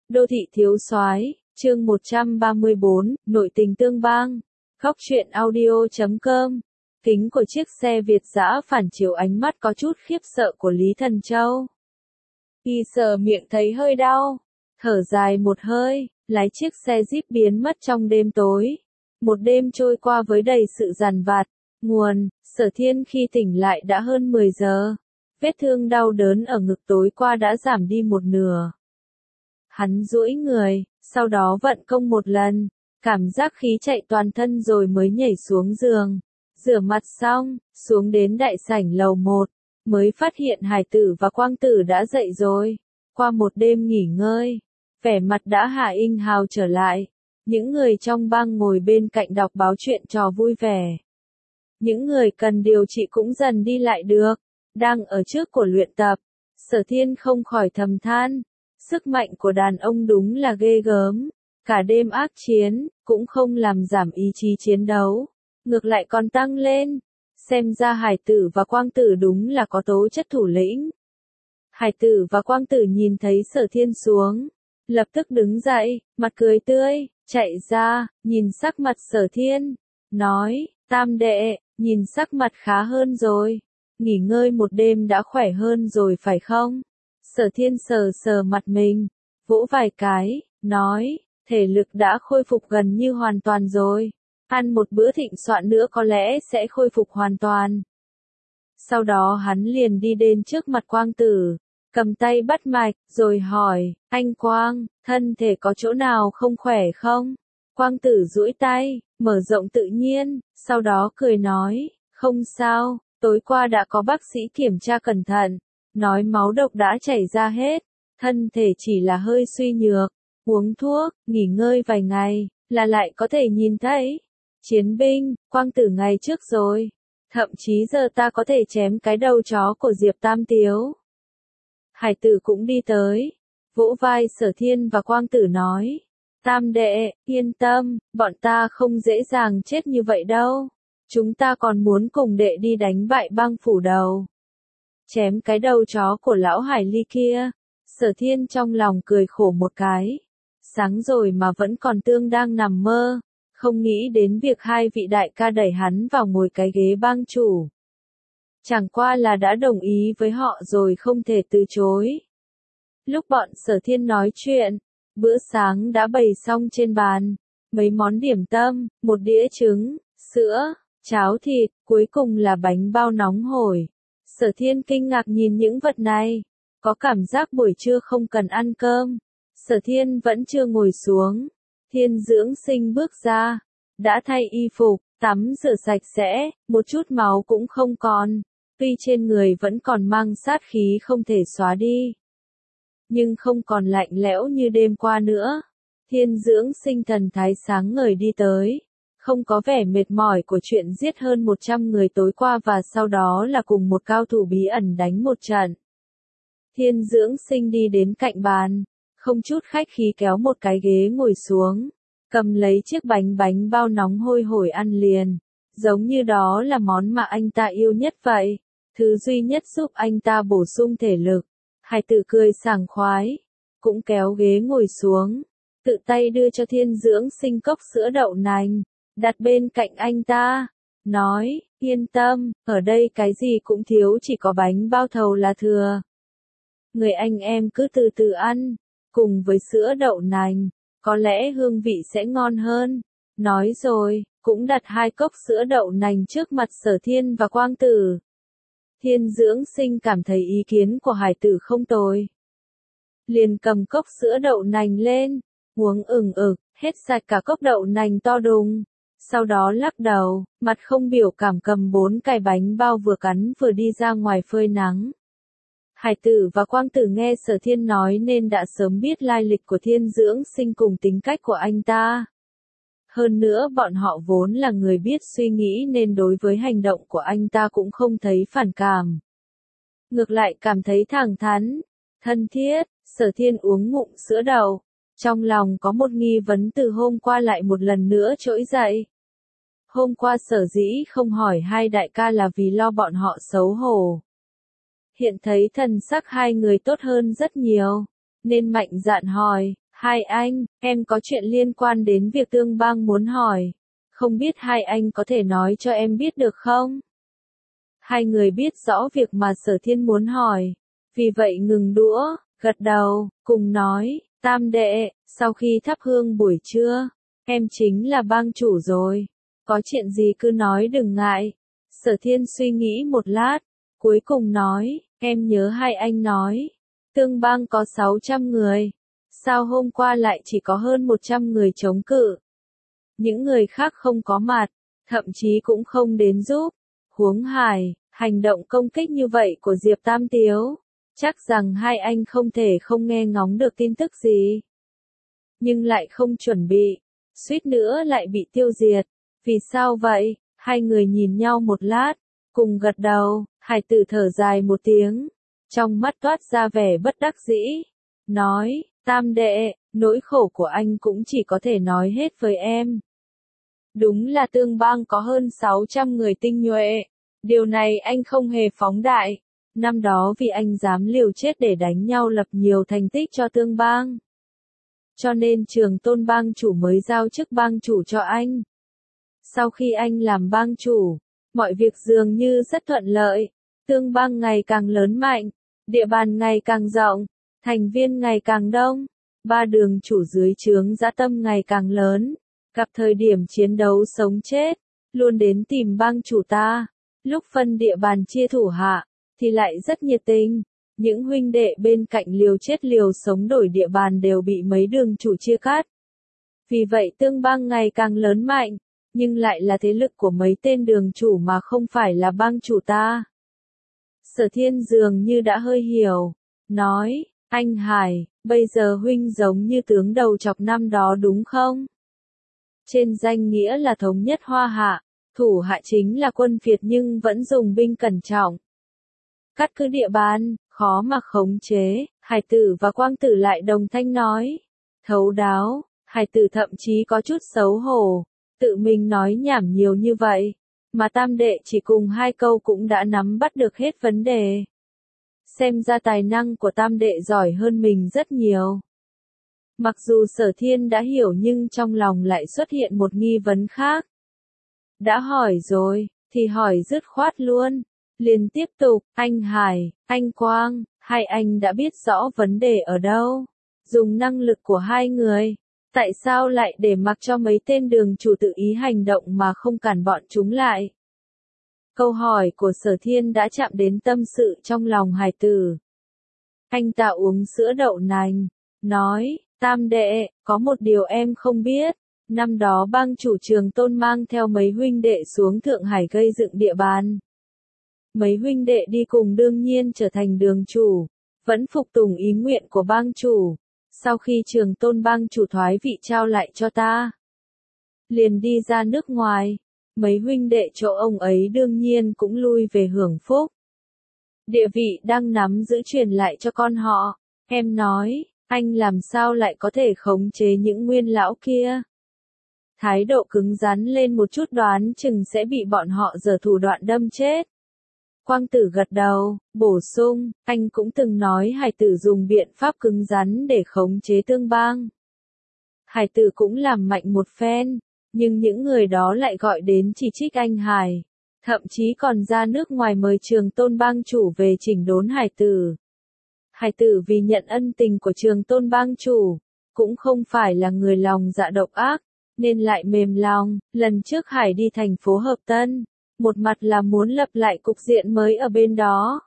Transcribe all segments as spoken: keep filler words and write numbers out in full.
Đô thị thiếu soái, chương một trăm ba mươi bốn, nội tình tương bang. Góc truyện audio chấm com. Kính của chiếc xe Việt dã phản chiếu ánh mắt có chút khiếp sợ của Lý Thần Châu. Y sờ miệng thấy hơi đau, thở dài một hơi, lái chiếc xe Jeep biến mất trong đêm tối. Một đêm trôi qua với đầy sự dằn vặt. Nguồn, Sở Thiên khi tỉnh lại đã hơn mười giờ. Vết thương đau đớn ở ngực tối qua đã giảm đi một nửa. Hắn duỗi người, sau đó vận công một lần, cảm giác khí chạy toàn thân rồi mới nhảy xuống giường. Rửa mặt xong, xuống đến đại sảnh lầu một, mới phát hiện Hải Tử và Quang Tử đã dậy rồi. Qua một đêm nghỉ ngơi, vẻ mặt đã hạ inh hào trở lại. Những người trong bang ngồi bên cạnh đọc báo chuyện trò vui vẻ. Những người cần điều trị cũng dần đi lại được. Đang ở trước của luyện tập, Sở Thiên không khỏi thầm than. Sức mạnh của đàn ông đúng là ghê gớm. Cả đêm ác chiến, cũng không làm giảm ý chí chiến đấu. Ngược lại còn tăng lên. Xem ra Hải Tử và Quang Tử đúng là có tố chất thủ lĩnh. Hải Tử và Quang Tử nhìn thấy Sở Thiên xuống. Lập tức đứng dậy, mặt cười tươi, chạy ra, nhìn sắc mặt Sở Thiên. Nói, Tam đệ, nhìn sắc mặt khá hơn rồi. Nghỉ ngơi một đêm đã khỏe hơn rồi phải không? Sở Thiên sờ sờ mặt mình, vỗ vài cái, nói, thể lực đã khôi phục gần như hoàn toàn rồi. Ăn một bữa thịnh soạn nữa có lẽ sẽ khôi phục hoàn toàn. Sau đó hắn liền đi đến trước mặt Quang Tử, cầm tay bắt mạch, rồi hỏi, anh Quang, thân thể có chỗ nào không khỏe không? Quang Tử duỗi tay, mở rộng tự nhiên, sau đó cười nói, không sao, tối qua đã có bác sĩ kiểm tra cẩn thận, nói máu độc đã chảy ra hết, thân thể chỉ là hơi suy nhược, uống thuốc, nghỉ ngơi vài ngày, là lại có thể nhìn thấy. Chiến binh, Quang Tử ngày trước rồi, thậm chí giờ ta có thể chém cái đầu chó của Diệp Tam Tiếu. Hải Tử cũng đi tới, vỗ vai Sở Thiên và Quang Tử nói, Tam đệ, yên tâm, bọn ta không dễ dàng chết như vậy đâu. Chúng ta còn muốn cùng đệ đi đánh bại bang phủ đầu. Chém cái đầu chó của lão Hải Ly kia. Sở Thiên trong lòng cười khổ một cái. Sáng rồi mà vẫn còn tương đang nằm mơ. Không nghĩ đến việc hai vị đại ca đẩy hắn vào ngồi cái ghế bang chủ. Chẳng qua là đã đồng ý với họ rồi không thể từ chối. Lúc bọn Sở Thiên nói chuyện, bữa sáng đã bày xong trên bàn. Mấy món điểm tâm, một đĩa trứng, sữa, cháo thịt, cuối cùng là bánh bao nóng hổi. Sở Thiên kinh ngạc nhìn những vật này, có cảm giác buổi trưa không cần ăn cơm. Sở Thiên vẫn chưa ngồi xuống. Thiên Dưỡng Sinh bước ra, đã thay y phục, tắm rửa sạch sẽ, một chút máu cũng không còn. Tuy trên người vẫn còn mang sát khí không thể xóa đi, nhưng không còn lạnh lẽo như đêm qua nữa. Thiên Dưỡng Sinh thần thái sáng ngời đi tới. Không có vẻ mệt mỏi của chuyện giết hơn một trăm người tối qua và sau đó là cùng một cao thủ bí ẩn đánh một trận. Thiên Dưỡng Sinh đi đến cạnh bàn, không chút khách khí kéo một cái ghế ngồi xuống, cầm lấy chiếc bánh bánh bao nóng hôi hổi ăn liền, giống như đó là món mà anh ta yêu nhất vậy, thứ duy nhất giúp anh ta bổ sung thể lực. Hải Tử cười sảng khoái, cũng kéo ghế ngồi xuống, tự tay đưa cho Thiên Dưỡng Sinh cốc sữa đậu nành, đặt bên cạnh anh ta, nói, yên tâm, ở đây cái gì cũng thiếu, chỉ có bánh bao thầu là thừa. Người anh em cứ từ từ ăn, cùng với sữa đậu nành, có lẽ hương vị sẽ ngon hơn. Nói rồi, cũng đặt hai cốc sữa đậu nành trước mặt Sở Thiên và Quang Tử. Thiên Dưỡng Sinh cảm thấy ý kiến của Hải Tử không tồi, liền cầm cốc sữa đậu nành lên, uống ừng ực, hết sạch cả cốc đậu nành to đùng. Sau đó lắc đầu, mặt không biểu cảm cầm bốn cái bánh bao vừa cắn vừa đi ra ngoài phơi nắng. Hải Tử và Quang Tử nghe Sở Thiên nói nên đã sớm biết lai lịch của Thiên Dưỡng Sinh cùng tính cách của anh ta. Hơn nữa bọn họ vốn là người biết suy nghĩ nên đối với hành động của anh ta cũng không thấy phản cảm. Ngược lại cảm thấy thẳng thắn, thân thiết. Sở Thiên uống ngụm sữa đậu, trong lòng có một nghi vấn từ hôm qua lại một lần nữa trỗi dậy. Hôm qua sở dĩ không hỏi hai đại ca là vì lo bọn họ xấu hổ. Hiện thấy thần sắc hai người tốt hơn rất nhiều, nên mạnh dạn hỏi, Hai anh, em có chuyện liên quan đến việc Tương Bang muốn hỏi. Không biết hai anh có thể nói cho em biết được không? Hai người biết rõ việc mà Sở Thiên muốn hỏi. Vì vậy ngừng đũa, gật đầu, cùng nói, tam đệ, sau khi thắp hương buổi trưa, em chính là bang chủ rồi. Có chuyện gì cứ nói đừng ngại. Sở Thiên suy nghĩ một lát, cuối cùng nói, em nhớ hai anh nói, Tương Bang có sáu trăm người. Sao hôm qua lại chỉ có hơn một trăm người chống cự? Những người khác không có mặt, thậm chí cũng không đến giúp. Huống Hải, hành động công kích như vậy của Diệp Tam Tiếu, chắc rằng hai anh không thể không nghe ngóng được tin tức gì. Nhưng lại không chuẩn bị, suýt nữa lại bị tiêu diệt. Vì sao vậy? Hai người nhìn nhau một lát, cùng gật đầu. Hải Tử thở dài một tiếng, trong mắt toát ra vẻ bất đắc dĩ, nói, tam đệ, nỗi khổ của anh cũng chỉ có thể nói hết với em. Đúng là Tương Bang có hơn sáu trăm người tinh nhuệ, điều này anh không hề phóng đại. Năm đó vì anh dám liều chết để đánh nhau lập nhiều thành tích cho Tương Bang, cho nên Trường Tôn bang chủ mới giao chức bang chủ cho anh. Sau khi anh làm bang chủ, mọi việc dường như rất thuận lợi. Tương Bang ngày càng lớn mạnh, địa bàn ngày càng rộng, thành viên ngày càng đông, ba đường chủ dưới trướng dã tâm ngày càng lớn. Gặp thời điểm chiến đấu sống chết, luôn đến tìm bang chủ ta. Lúc phân địa bàn chia thủ hạ, thì lại rất nhiệt tình. Những huynh đệ bên cạnh liều chết liều sống đổi địa bàn đều bị mấy đường chủ chia cắt. Vì vậy Tương Bang ngày càng lớn mạnh, nhưng lại là thế lực của mấy tên đường chủ mà không phải là bang chủ ta. Sở Thiên dường như đã hơi hiểu, nói, anh Hải, bây giờ huynh giống như tướng đầu chọc năm đó đúng không? Trên danh nghĩa là thống nhất Hoa Hạ, thủ hạ chính là quân phiệt nhưng vẫn dùng binh cẩn trọng. Cắt cứ địa bàn, khó mà khống chế. Hải Tử và Quang Tử lại đồng thanh nói. Thấu đáo, Hải Tử thậm chí có chút xấu hổ, tự mình nói nhảm nhiều như vậy, mà tam đệ chỉ cùng hai câu cũng đã nắm bắt được hết vấn đề. Xem ra tài năng của tam đệ giỏi hơn mình rất nhiều. Mặc dù Sở Thiên đã hiểu nhưng trong lòng lại xuất hiện một nghi vấn khác. Đã hỏi rồi, thì hỏi dứt khoát luôn. Liền tiếp tục, anh Hải, anh Quang, hai anh đã biết rõ vấn đề ở đâu. Dùng năng lực của hai người, tại sao lại để mặc cho mấy tên đường chủ tự ý hành động mà không cản bọn chúng lại? Câu hỏi của Sở Thiên đã chạm đến tâm sự trong lòng Hải Tử. Anh ta uống sữa đậu nành, nói, tam đệ, có một điều em không biết. Năm đó bang chủ Trường Tôn mang theo mấy huynh đệ xuống Thượng Hải gây dựng địa bàn. Mấy huynh đệ đi cùng đương nhiên trở thành đường chủ, vẫn phục tùng ý nguyện của bang chủ. Sau khi Trường Tôn bang chủ thoái vị trao lại cho ta, liền đi ra nước ngoài. Mấy huynh đệ chỗ ông ấy đương nhiên cũng lui về hưởng phúc. Địa vị đang nắm giữ truyền lại cho con họ. Em nói, anh làm sao lại có thể khống chế những nguyên lão kia? Thái độ cứng rắn lên một chút đoán chừng sẽ bị bọn họ giở thủ đoạn đâm chết. Quang Tử gật đầu, bổ sung, anh cũng từng nói Hải Tử dùng biện pháp cứng rắn để khống chế Tương Bang. Hải Tử cũng làm mạnh một phen, nhưng những người đó lại gọi đến chỉ trích anh Hải, thậm chí còn ra nước ngoài mời Trường Tôn bang chủ về chỉnh đốn Hải Tử. Hải Tử vì nhận ân tình của Trường Tôn bang chủ, cũng không phải là người lòng dạ độc ác, nên lại mềm lòng. Lần trước Hải đi thành phố Hợp Tân, một mặt là muốn lập lại cục diện mới ở bên đó,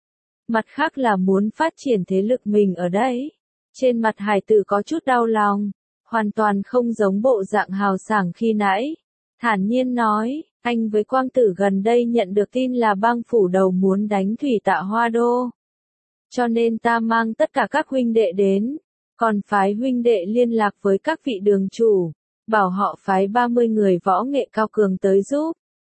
mặt khác là muốn phát triển thế lực mình ở đây. Trên mặt Hải Tử có chút đau lòng, hoàn toàn không giống bộ dạng hào sảng khi nãy. Thản nhiên nói, anh với Quang Tử gần đây nhận được tin là bang phủ đầu muốn đánh Thủy Tạ Hoa Đô. Cho nên ta mang tất cả các huynh đệ đến, còn phái huynh đệ liên lạc với các vị đường chủ, bảo họ phái ba mươi người võ nghệ cao cường tới giúp.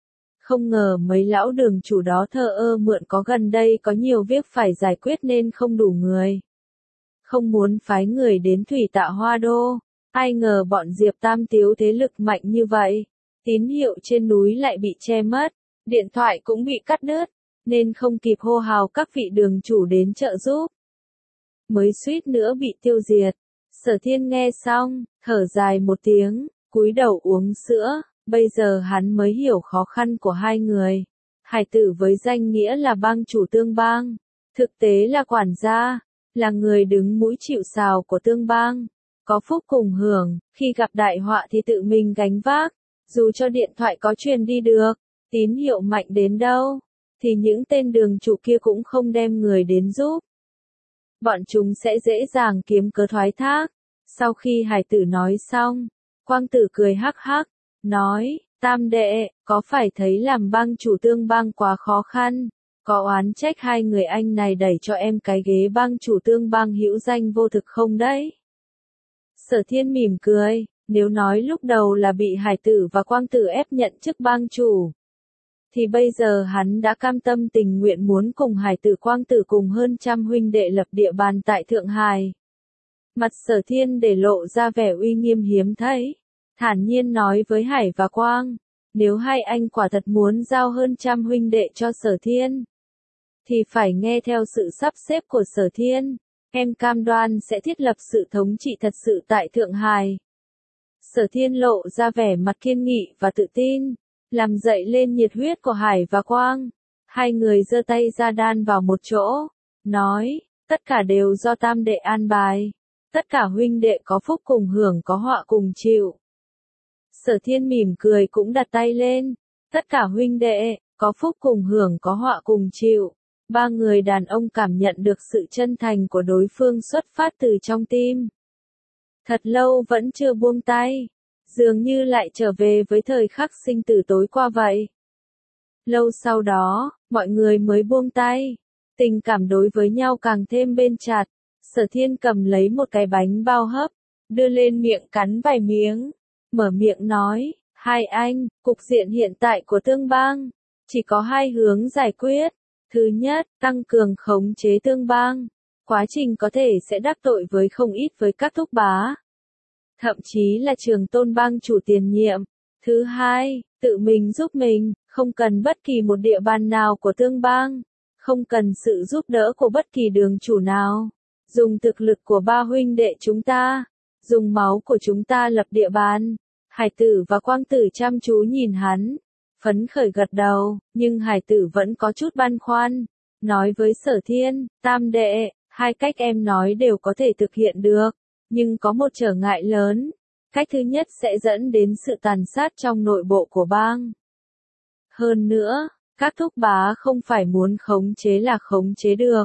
Không ngờ mấy lão đường chủ đó thờ ơ mượn có gần đây có nhiều việc phải giải quyết nên không đủ người. Không muốn phái người đến Thủy Tạ Hoa Đô, ai ngờ bọn Diệp Tam Tiếu thế lực mạnh như vậy. Tín hiệu trên núi lại bị che mất, điện thoại cũng bị cắt đứt, nên không kịp hô hào các vị đường chủ đến trợ giúp. Mới suýt nữa bị tiêu diệt. Sở Thiên nghe xong, thở dài một tiếng, cúi đầu uống sữa, bây giờ hắn mới hiểu khó khăn của hai người. Hải tử với danh nghĩa là bang chủ tương bang, thực tế là quản gia, là người đứng mũi chịu sào của tương bang. Có phúc cùng hưởng, khi gặp đại họa thì tự mình gánh vác, dù cho điện thoại có truyền đi được, tín hiệu mạnh đến đâu, thì những tên đường chủ kia cũng không đem người đến giúp. Bọn chúng sẽ dễ dàng kiếm cớ thoái thác. Sau khi hải tử nói xong, Quang tử cười hắc hắc, nói, tam đệ, có phải thấy làm bang chủ tương bang quá khó khăn, có oán trách hai người anh này đẩy cho em cái ghế bang chủ tương bang hữu danh vô thực không đấy? Sở Thiên mỉm cười, nếu nói lúc đầu là bị hải tử và Quang tử ép nhận chức bang chủ, thì bây giờ hắn đã cam tâm tình nguyện muốn cùng hải tử Quang tử cùng hơn trăm huynh đệ lập địa bàn tại Thượng Hải. Mặt Sở Thiên để lộ ra vẻ uy nghiêm hiếm thấy, thản nhiên nói với Hải và Quang, nếu hai anh quả thật muốn giao hơn trăm huynh đệ cho Sở Thiên, thì phải nghe theo sự sắp xếp của Sở Thiên, em cam đoan sẽ thiết lập sự thống trị thật sự tại Thượng Hải. Sở Thiên lộ ra vẻ mặt kiên nghị và tự tin, làm dậy lên nhiệt huyết của Hải và Quang. Hai người giơ tay ra đan vào một chỗ, nói, tất cả đều do tam đệ an bài. Tất cả huynh đệ có phúc cùng hưởng có họa cùng chịu. Sở Thiên mỉm cười cũng đặt tay lên. Tất cả huynh đệ, có phúc cùng hưởng có họa cùng chịu. Ba người đàn ông cảm nhận được sự chân thành của đối phương xuất phát từ trong tim. Thật lâu vẫn chưa buông tay. Dường như lại trở về với thời khắc sinh tử tối qua vậy. Lâu sau đó, mọi người mới buông tay. Tình cảm đối với nhau càng thêm bền chặt. Sở Thiên cầm lấy một cái bánh bao hấp, đưa lên miệng cắn vài miếng, mở miệng nói, hai anh, cục diện hiện tại của tương bang, chỉ có hai hướng giải quyết. Thứ nhất, tăng cường khống chế tương bang, quá trình có thể sẽ đắc tội với không ít với các thúc bá, thậm chí là Trường Tôn bang chủ tiền nhiệm. Thứ hai, tự mình giúp mình, không cần bất kỳ một địa bàn nào của tương bang, không cần sự giúp đỡ của bất kỳ đường chủ nào. Dùng thực lực của ba huynh đệ chúng ta, dùng máu của chúng ta lập địa bàn. Hải tử và Quang tử chăm chú nhìn hắn, phấn khởi gật đầu, nhưng hải tử vẫn có chút băn khoăn, nói với Sở Thiên, tam đệ, hai cách em nói đều có thể thực hiện được, nhưng có một trở ngại lớn. Cách thứ nhất sẽ dẫn đến sự tàn sát trong nội bộ của bang. Hơn nữa, các thúc bá không phải muốn khống chế là khống chế được.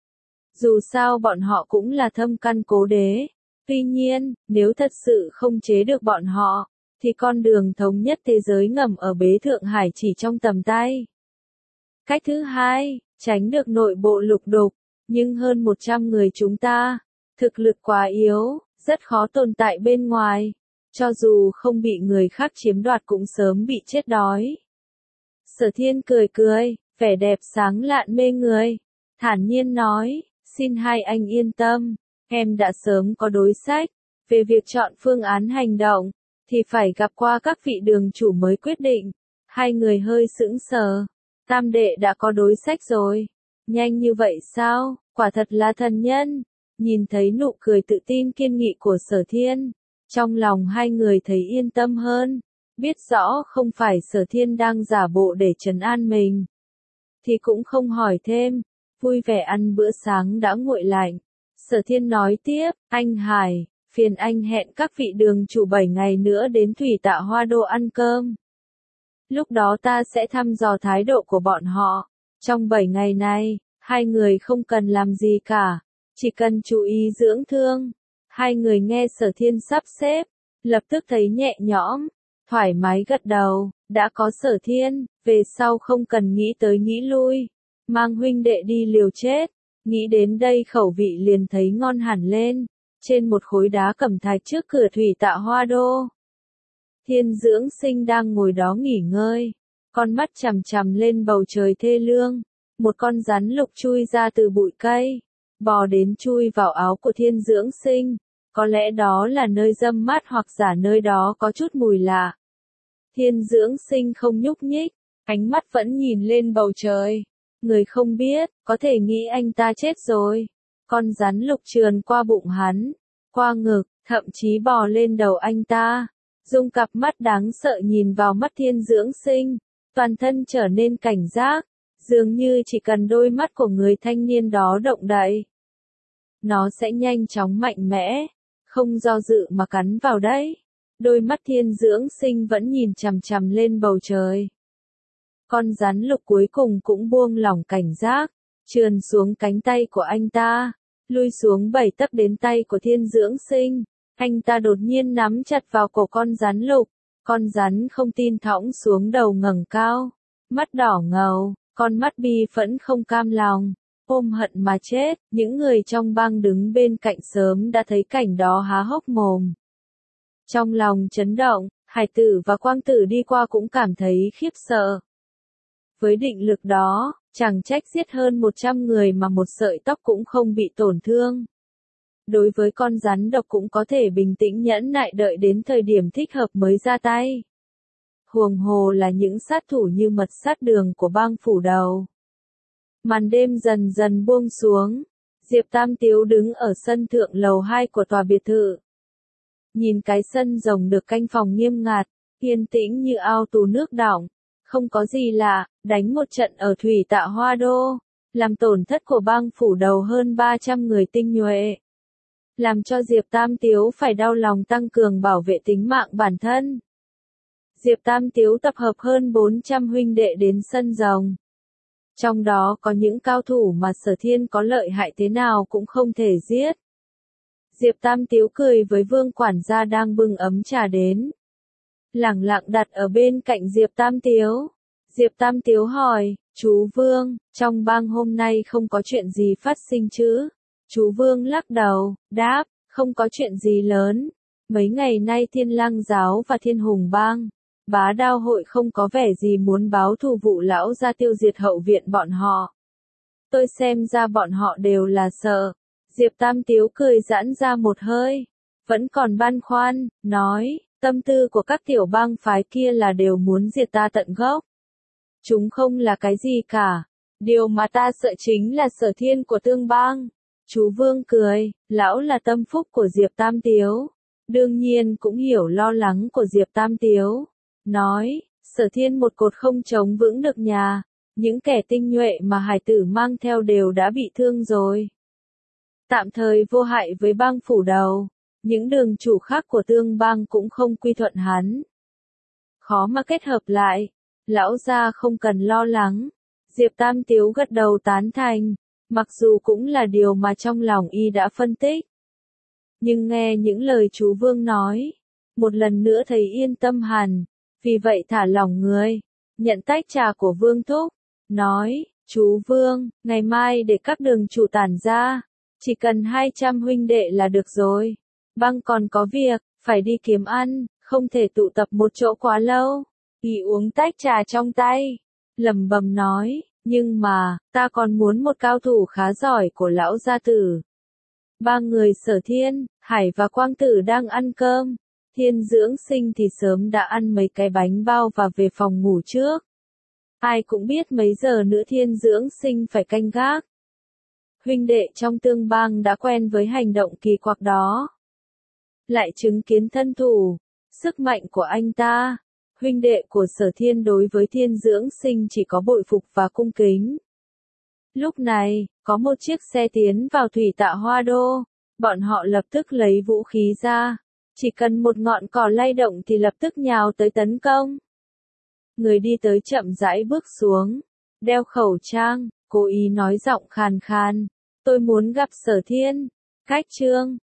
Dù sao bọn họ cũng là thâm căn cố đế. Tuy nhiên, nếu thật sự không chế được bọn họ, thì con đường thống nhất thế giới ngầm ở bế Thượng Hải chỉ trong tầm tay. Cách thứ hai, tránh được nội bộ lục đục, nhưng hơn một trăm người chúng ta, thực lực quá yếu, rất khó tồn tại bên ngoài. Cho dù không bị người khác chiếm đoạt cũng sớm bị chết đói. Sở Thiên cười cười, vẻ đẹp sáng lạn mê người, thản nhiên nói, xin hai anh yên tâm, em đã sớm có đối sách, về việc chọn phương án hành động, thì phải gặp qua các vị đường chủ mới quyết định. Hai người hơi sững sờ, tam đệ đã có đối sách rồi, nhanh như vậy sao, quả thật là thần nhân. Nhìn thấy nụ cười tự tin kiên nghị của Sở Thiên, trong lòng hai người thấy yên tâm hơn, biết rõ không phải Sở Thiên đang giả bộ để trấn an mình, thì cũng không hỏi thêm. Vui vẻ ăn bữa sáng đã nguội lạnh. Sở Thiên nói tiếp, anh Hải, phiền anh hẹn các vị đường chủ bảy ngày nữa đến Thủy Tạ Hoa Đô ăn cơm. Lúc đó ta sẽ thăm dò thái độ của bọn họ. Trong bảy ngày này, hai người không cần làm gì cả, chỉ cần chú ý dưỡng thương. Hai người nghe Sở Thiên sắp xếp, lập tức thấy nhẹ nhõm, thoải mái gật đầu, đã có Sở Thiên, về sau không cần nghĩ tới nghĩ lui. Mang huynh đệ đi liều chết, nghĩ đến đây khẩu vị liền thấy ngon hẳn lên. Trên một khối đá cẩm thạch trước cửa Thủy Tạ Hoa Đô, Thiên Dưỡng Sinh đang ngồi đó nghỉ ngơi, con mắt chằm chằm lên bầu trời thê lương. Một con rắn lục chui ra từ bụi cây, bò đến chui vào áo của Thiên Dưỡng Sinh. Có lẽ đó là nơi râm mát hoặc giả nơi đó có chút mùi lạ. Thiên Dưỡng Sinh không nhúc nhích, ánh mắt vẫn nhìn lên bầu trời. Người không biết, có thể nghĩ anh ta chết rồi. Con rắn lục trườn qua bụng hắn, qua ngực, thậm chí bò lên đầu anh ta. Dùng cặp mắt đáng sợ nhìn vào mắt Thiên Dưỡng Sinh, toàn thân trở nên cảnh giác, dường như chỉ cần đôi mắt của người thanh niên đó động đậy, nó sẽ nhanh chóng mạnh mẽ, không do dự mà cắn vào đấy. Đôi mắt Thiên Dưỡng Sinh vẫn nhìn chằm chằm lên bầu trời. Con rắn lục cuối cùng cũng buông lỏng cảnh giác, trườn xuống cánh tay của anh ta, lui xuống bảy tấc đến tay của Thiên Dưỡng Sinh. Anh ta đột nhiên nắm chặt vào cổ con rắn lục, con rắn không tin thõng xuống đầu ngẩng cao, mắt đỏ ngầu, con mắt bi phẫn không cam lòng, ôm hận mà chết. Những người trong bang đứng bên cạnh sớm đã thấy cảnh đó há hốc mồm. Trong lòng chấn động, Hải Tử và Quang Tử đi qua cũng cảm thấy khiếp sợ. Với định lực đó, chẳng trách giết hơn một trăm người mà một sợi tóc cũng không bị tổn thương. Đối với con rắn độc cũng có thể bình tĩnh nhẫn nại đợi đến thời điểm thích hợp mới ra tay. Huống hồ là những sát thủ như mật sát đường của bang phủ đầu. Màn đêm dần dần buông xuống, Diệp Tam Tiếu đứng ở sân thượng lầu hai của tòa biệt thự. Nhìn cái sân rồng được canh phòng nghiêm ngặt, yên tĩnh như ao tù nước đọng, không có gì lạ, đánh một trận ở Thủy Tạ Hoa Đô, làm tổn thất của bang phủ đầu hơn ba trăm người tinh nhuệ. Làm cho Diệp Tam Tiếu phải đau lòng tăng cường bảo vệ tính mạng bản thân. Diệp Tam Tiếu tập hợp hơn bốn trăm huynh đệ đến sân rồng. Trong đó có những cao thủ mà Sở Thiên có lợi hại thế nào cũng không thể giết. Diệp Tam Tiếu cười với Vương quản gia đang bưng ấm trà đến. Lẳng lặng đặt ở bên cạnh Diệp Tam Tiếu. Diệp Tam Tiếu hỏi, chú Vương, trong bang hôm nay không có chuyện gì phát sinh chứ? Chú Vương lắc đầu, đáp, không có chuyện gì lớn. Mấy ngày nay Thiên Lang Giáo và Thiên Hùng Bang, Bá Đao hội không có vẻ gì muốn báo thù vụ lão ra tiêu diệt hậu viện bọn họ. Tôi xem ra bọn họ đều là sợ. Diệp Tam Tiếu cười giãn ra một hơi, vẫn còn băn khoăn, nói, tâm tư của các tiểu bang phái kia là đều muốn diệt ta tận gốc. Chúng không là cái gì cả. Điều mà ta sợ chính là Sở Thiên của Tương Bang. Chú Vương cười, lão là tâm phúc của Diệp Tam Tiếu. Đương nhiên cũng hiểu lo lắng của Diệp Tam Tiếu. Nói, Sở Thiên một cột không chống vững được nhà. Những kẻ tinh nhuệ mà Hải Tử mang theo đều đã bị thương rồi. Tạm thời vô hại với bang phủ đầu. Những đường chủ khác của Tương Bang cũng không quy thuận hắn. Khó mà kết hợp lại. Lão gia không cần lo lắng. Diệp Tam Tiếu gật đầu tán thành. Mặc dù cũng là điều mà trong lòng y đã phân tích. Nhưng nghe những lời chú Vương nói, một lần nữa thấy yên tâm hẳn, vì vậy thả lỏng người, nhận tách trà của Vương Thúc, nói, chú Vương, ngày mai để các đường chủ tản ra, chỉ cần hai trăm huynh đệ là được rồi. Bang còn có việc, phải đi kiếm ăn, không thể tụ tập một chỗ quá lâu. Y uống tách trà trong tay, lẩm bẩm nói. Nhưng mà, ta còn muốn một cao thủ khá giỏi của lão gia tử. Ba người Sở Thiên, Hải và Quang Tử đang ăn cơm. Thiên Dưỡng Sinh thì sớm đã ăn mấy cái bánh bao và về phòng ngủ trước. Ai cũng biết mấy giờ nữa Thiên Dưỡng Sinh phải canh gác. Huynh đệ trong Tương Bang đã quen với hành động kỳ quặc đó. Lại chứng kiến thân thủ, sức mạnh của anh ta. Huynh đệ của Sở Thiên đối với Thiên Dưỡng Sinh chỉ có bội phục và cung kính. Lúc này, có một chiếc xe tiến vào Thủy Tạ Hoa Đô, bọn họ lập tức lấy vũ khí ra, chỉ cần một ngọn cỏ lay động thì lập tức nhào tới tấn công. Người đi tới chậm rãi bước xuống, đeo khẩu trang, cố ý nói giọng khàn khàn, tôi muốn gặp Sở Thiên. Cách chương